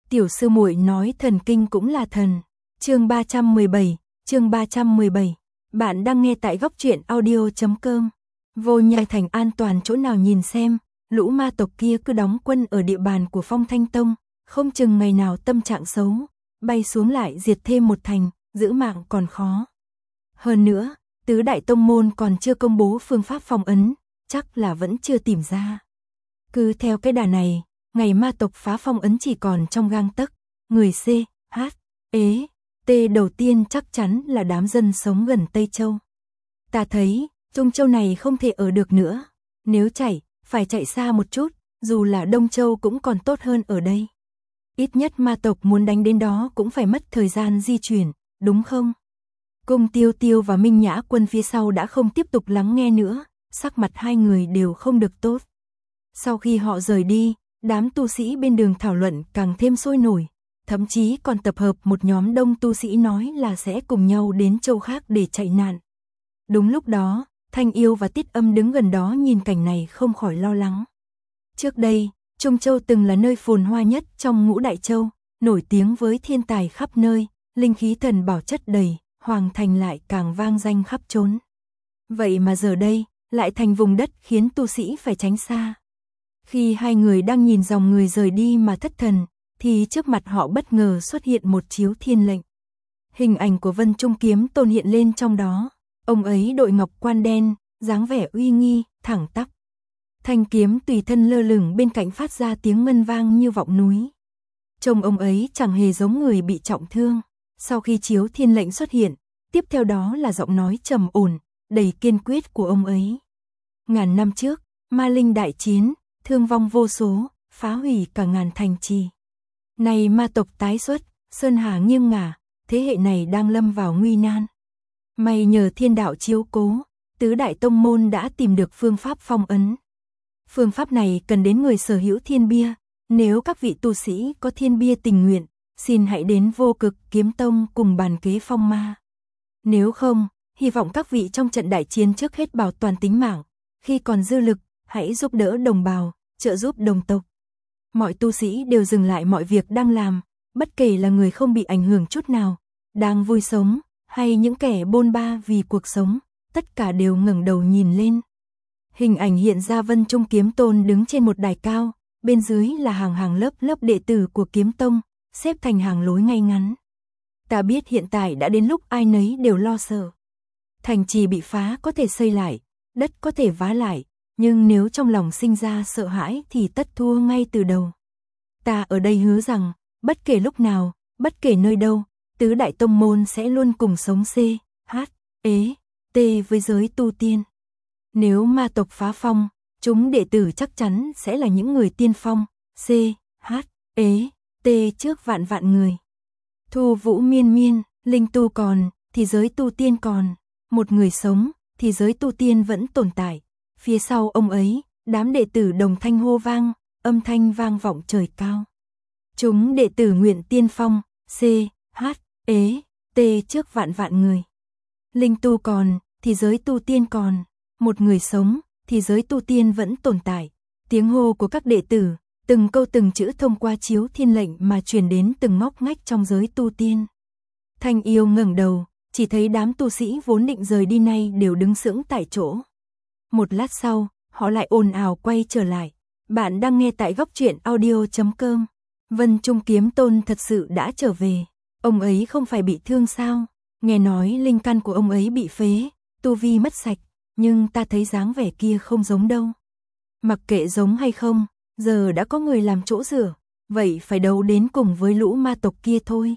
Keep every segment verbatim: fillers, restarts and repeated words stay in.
Tiểu sư muội nói thần kinh cũng là thần. Chương ba trăm mười bảy, chương ba trăm mười bảy. Bạn đang nghe tại góc truyện audio chấm com. Vô Nhai Thành an toàn chỗ nào nhìn xem, lũ ma tộc kia cứ đóng quân ở địa bàn của Phong Thanh Tông, không chừng ngày nào tâm trạng xấu, bay xuống lại diệt thêm một thành, giữ mạng còn khó. Hơn nữa, tứ đại tông môn còn chưa công bố phương pháp phong ấn, chắc là vẫn chưa tìm ra. Cứ theo cái đà này, ngày ma tộc phá phong ấn chỉ còn trong gang tấc, người C, H, E, T đầu tiên chắc chắn là đám dân sống gần Tây Châu. Ta thấy, Trung Châu này không thể ở được nữa, nếu chạy, phải chạy xa một chút, dù là Đông Châu cũng còn tốt hơn ở đây. Ít nhất ma tộc muốn đánh đến đó cũng phải mất thời gian di chuyển, đúng không? Cung Tiêu Tiêu và Minh Nhã Quân phía sau đã không tiếp tục lắng nghe nữa, sắc mặt hai người đều không được tốt. Sau khi họ rời đi, đám tu sĩ bên đường thảo luận càng thêm sôi nổi, thậm chí còn tập hợp một nhóm đông tu sĩ nói là sẽ cùng nhau đến châu khác để chạy nạn. Đúng lúc đó, Thanh Yêu và Tiết Âm đứng gần đó nhìn cảnh này không khỏi lo lắng. Trước đây, Trung Châu từng là nơi phồn hoa nhất trong ngũ đại châu, nổi tiếng với thiên tài khắp nơi, linh khí thần bảo chất đầy, hoàng thành lại càng vang danh khắp chốn. Vậy mà giờ đây, lại thành vùng đất khiến tu sĩ phải tránh xa. Khi hai người đang nhìn dòng người rời đi mà thất thần, thì trước mặt họ bất ngờ xuất hiện một chiếu thiên lệnh. Hình ảnh của Vân Trung Kiếm Tôn hiện lên trong đó, ông ấy đội ngọc quan đen, dáng vẻ uy nghi, thẳng tắp. Thanh kiếm tùy thân lơ lửng bên cạnh phát ra tiếng ngân vang như vọng núi. Trông ông ấy chẳng hề giống người bị trọng thương. Sau khi chiếu thiên lệnh xuất hiện, tiếp theo đó là giọng nói trầm ổn, đầy kiên quyết của ông ấy. Ngàn năm trước, ma linh đại chiến, thương vong vô số, phá hủy cả ngàn thành trì. Nay ma tộc tái xuất, sơn hà nghiêng ngả, thế hệ này đang lâm vào nguy nan. May nhờ thiên đạo chiếu cố, tứ đại tông môn đã tìm được phương pháp phong ấn. Phương pháp này cần đến người sở hữu thiên bia, nếu các vị tu sĩ có thiên bia tình nguyện, xin hãy đến Vô Cực Kiếm Tông cùng bàn kế phong ma. Nếu không, hy vọng các vị trong trận đại chiến trước hết bảo toàn tính mạng, khi còn dư lực, hãy giúp đỡ đồng bào, trợ giúp đồng tộc. Mọi tu sĩ đều dừng lại mọi việc đang làm, bất kể là người không bị ảnh hưởng chút nào, đang vui sống, hay những kẻ bôn ba vì cuộc sống, tất cả đều ngẩng đầu nhìn lên. Hình ảnh hiện ra Vân Trung Kiếm Tôn đứng trên một đài cao, bên dưới là hàng hàng lớp lớp đệ tử của Kiếm Tông, xếp thành hàng lối ngay ngắn. Ta biết hiện tại đã đến lúc ai nấy đều lo sợ. Thành trì bị phá có thể xây lại, đất có thể vá lại, nhưng nếu trong lòng sinh ra sợ hãi thì tất thua ngay từ đầu. Ta ở đây hứa rằng, bất kể lúc nào, bất kể nơi đâu, tứ đại tông môn sẽ luôn cùng sống C, H, E, T với giới tu tiên. Nếu ma tộc phá phong, chúng đệ tử chắc chắn sẽ là những người tiên phong, C, H, E, T trước vạn vạn người. Thu vũ miên miên, linh tu còn, thì giới tu tiên còn. Một người sống, thì giới tu tiên vẫn tồn tại. Phía sau ông ấy, đám đệ tử đồng thanh hô vang, âm thanh vang vọng trời cao. Chúng đệ tử nguyện tiên phong, C, H, E, T trước vạn vạn người. Linh tu còn, thì giới tu tiên còn. Một người sống, thì giới tu tiên vẫn tồn tại. Tiếng hô của các đệ tử, từng câu từng chữ thông qua chiếu thiên lệnh mà truyền đến từng ngóc ngách trong giới tu tiên. Thanh Yêu ngẩng đầu, chỉ thấy đám tu sĩ vốn định rời đi nay đều đứng sững tại chỗ. Một lát sau, họ lại ồn ào quay trở lại. Bạn đang nghe tại góc truyện audio chấm com. Vân Trung Kiếm Tôn thật sự đã trở về. Ông ấy không phải bị thương sao? Nghe nói linh căn của ông ấy bị phế, tu vi mất sạch, nhưng ta thấy dáng vẻ kia không giống đâu. Mặc kệ giống hay không, giờ đã có người làm chỗ dựa, vậy phải đấu đến cùng với lũ ma tộc kia thôi.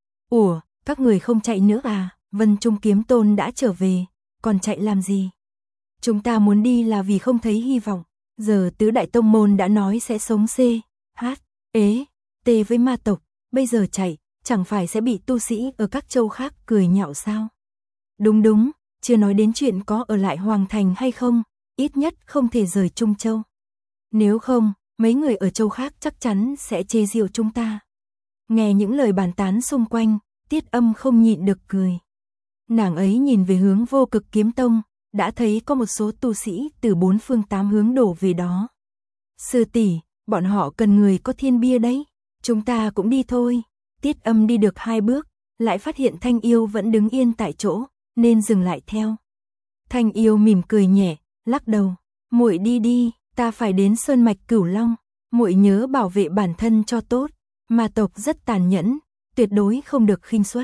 Ủa, các người không chạy nữa à? Vân Trung Kiếm Tôn đã trở về, còn chạy làm gì? Chúng ta muốn đi là vì không thấy hy vọng, giờ tứ đại tông môn đã nói sẽ sống C, H, E, T với ma tộc, bây giờ chạy, chẳng phải sẽ bị tu sĩ ở các châu khác cười nhạo sao? Đúng đúng, chưa nói đến chuyện có ở lại Hoàng Thành hay không, ít nhất không thể rời Trung Châu. Nếu không, mấy người ở châu khác chắc chắn sẽ chê giễu chúng ta. Nghe những lời bàn tán xung quanh, Tiết Âm không nhịn được cười. Nàng ấy nhìn về hướng Vô Cực Kiếm Tông, đã thấy có một số tu sĩ từ bốn phương tám hướng đổ về đó. Sư tỷ, bọn họ cần người có thiên bia đấy. Chúng ta cũng đi thôi. Tiết Âm đi được hai bước, lại phát hiện Thanh Yêu vẫn đứng yên tại chỗ, nên dừng lại theo. Thanh Yêu mỉm cười nhẹ, lắc đầu, muội đi đi, ta phải đến sơn mạch Cửu Long, muội nhớ bảo vệ bản thân cho tốt, ma tộc rất tàn nhẫn, tuyệt đối không được khinh suất.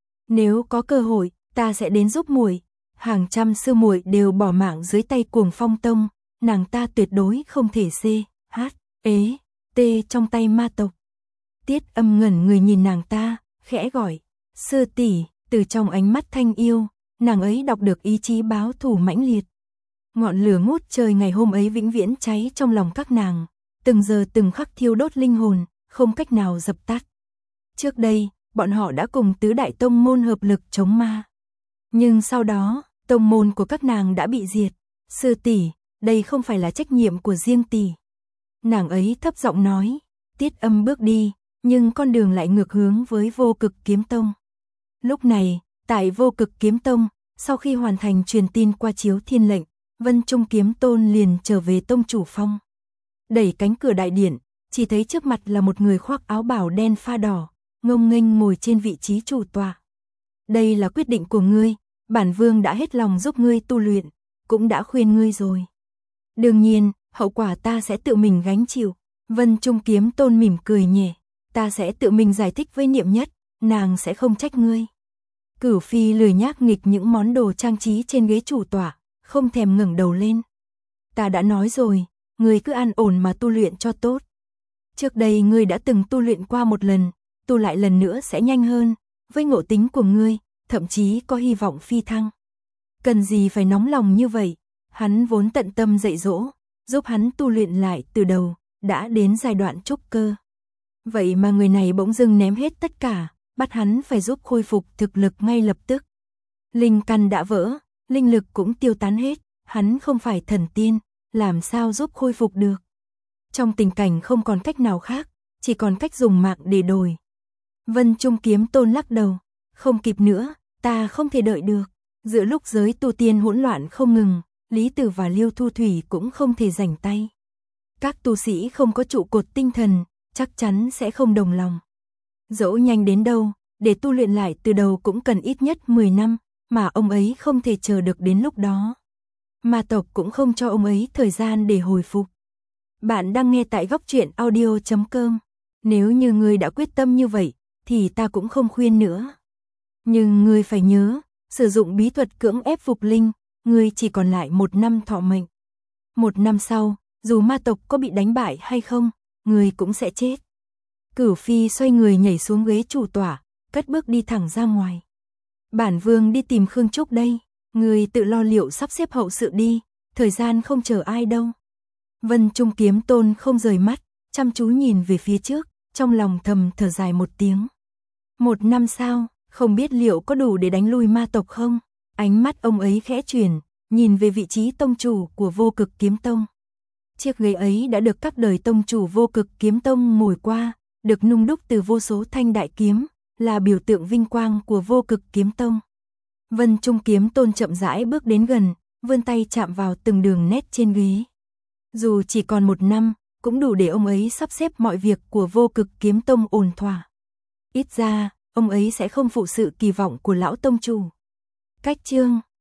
Nếu có cơ hội, ta sẽ đến giúp muội. Hàng trăm sư muội đều bỏ mạng dưới tay Cuồng Phong Tông, nàng ta tuyệt đối không thể xê, hát, ế, tê trong tay ma tộc. Tiết Âm ngẩn người nhìn nàng ta, khẽ gọi, sư tỷ. Từ trong ánh mắt Thanh Yêu, nàng ấy đọc được ý chí báo thù mãnh liệt. Ngọn lửa ngút trời ngày hôm ấy vĩnh viễn cháy trong lòng các nàng, từng giờ từng khắc thiêu đốt linh hồn, không cách nào dập tắt. Trước đây, bọn họ đã cùng tứ đại tông môn hợp lực chống ma. Nhưng sau đó, tông môn của các nàng đã bị diệt. Sư tỷ, đây không phải là trách nhiệm của riêng tỷ. Nàng ấy thấp giọng nói. Tiết Âm bước đi, nhưng con đường lại ngược hướng với Vô Cực Kiếm Tông. Lúc này, tại Vô Cực Kiếm Tông, sau khi hoàn thành truyền tin qua chiếu thiên lệnh, Vân Trung Kiếm Tôn liền trở về tông chủ phong. Đẩy cánh cửa đại điện, chỉ thấy trước mặt là một người khoác áo bào đen pha đỏ, ngông nghênh ngồi trên vị trí chủ tọa. Đây là quyết định của ngươi, bản vương đã hết lòng giúp ngươi tu luyện, cũng đã khuyên ngươi rồi. Đương nhiên, hậu quả ta sẽ tự mình gánh chịu. Vân Trung Kiếm Tôn mỉm cười nhẹ, ta sẽ tự mình giải thích với Niệm Nhất, nàng sẽ không trách ngươi. Cửu Phi lười nhác nghịch những món đồ trang trí trên ghế chủ tọa, không thèm ngẩng đầu lên. Ta đã nói rồi, ngươi cứ an ổn mà tu luyện cho tốt. Trước đây ngươi đã từng tu luyện qua một lần, tu lại lần nữa sẽ nhanh hơn, với ngộ tính của ngươi, thậm chí có hy vọng phi thăng. Cần gì phải nóng lòng như vậy, hắn vốn tận tâm dạy dỗ, giúp hắn tu luyện lại từ đầu, đã đến giai đoạn trúc cơ. Vậy mà người này bỗng dưng ném hết tất cả, bắt hắn phải giúp khôi phục thực lực ngay lập tức. Linh căn đã vỡ, linh lực cũng tiêu tán hết, hắn không phải thần tiên, làm sao giúp khôi phục được. Trong tình cảnh không còn cách nào khác, chỉ còn cách dùng mạng để đổi. Vân Trung Kiếm Tôn lắc đầu, không kịp nữa, ta không thể đợi được. Giữa lúc giới tu tiên hỗn loạn không ngừng, Lý Tử và Liêu Thu Thủy cũng không thể rảnh tay. Các tu sĩ không có trụ cột tinh thần, chắc chắn sẽ không đồng lòng. Dẫu nhanh đến đâu, để tu luyện lại từ đầu cũng cần ít nhất mười năm, mà ông ấy không thể chờ được đến lúc đó. Ma tộc cũng không cho ông ấy thời gian để hồi phục. Bạn đang nghe tại góc truyện audio chấm com. Nếu như ngươi đã quyết tâm như vậy, thì ta cũng không khuyên nữa. Nhưng ngươi phải nhớ, sử dụng bí thuật cưỡng ép phục linh, ngươi chỉ còn lại một năm thọ mệnh. Một năm sau, dù ma tộc có bị đánh bại hay không, ngươi cũng sẽ chết. Cửu Phi xoay người nhảy xuống ghế chủ tọa, cất bước đi thẳng ra ngoài. Bản vương đi tìm Khương Trúc đây, ngươi tự lo liệu sắp xếp hậu sự đi, thời gian không chờ ai đâu. Vân Trung Kiếm Tôn không rời mắt, chăm chú nhìn về phía trước, trong lòng thầm thở dài một tiếng. Một năm sau, không biết liệu có đủ để đánh lui ma tộc không? Ánh mắt ông ấy khẽ chuyển, nhìn về vị trí tông chủ của Vô Cực Kiếm Tông. Chiếc ghế ấy đã được các đời tông chủ Vô Cực Kiếm Tông ngồi qua, được nung đúc từ vô số thanh đại kiếm, là biểu tượng vinh quang của Vô Cực Kiếm Tông. Vân Trung Kiếm Tôn chậm rãi bước đến gần, vươn tay chạm vào từng đường nét trên ghế. Dù chỉ còn một năm, cũng đủ để ông ấy sắp xếp mọi việc của Vô Cực Kiếm Tông ổn thỏa. Ít ra, ông ấy sẽ không phụ sự kỳ vọng của lão tông chủ. Cách chương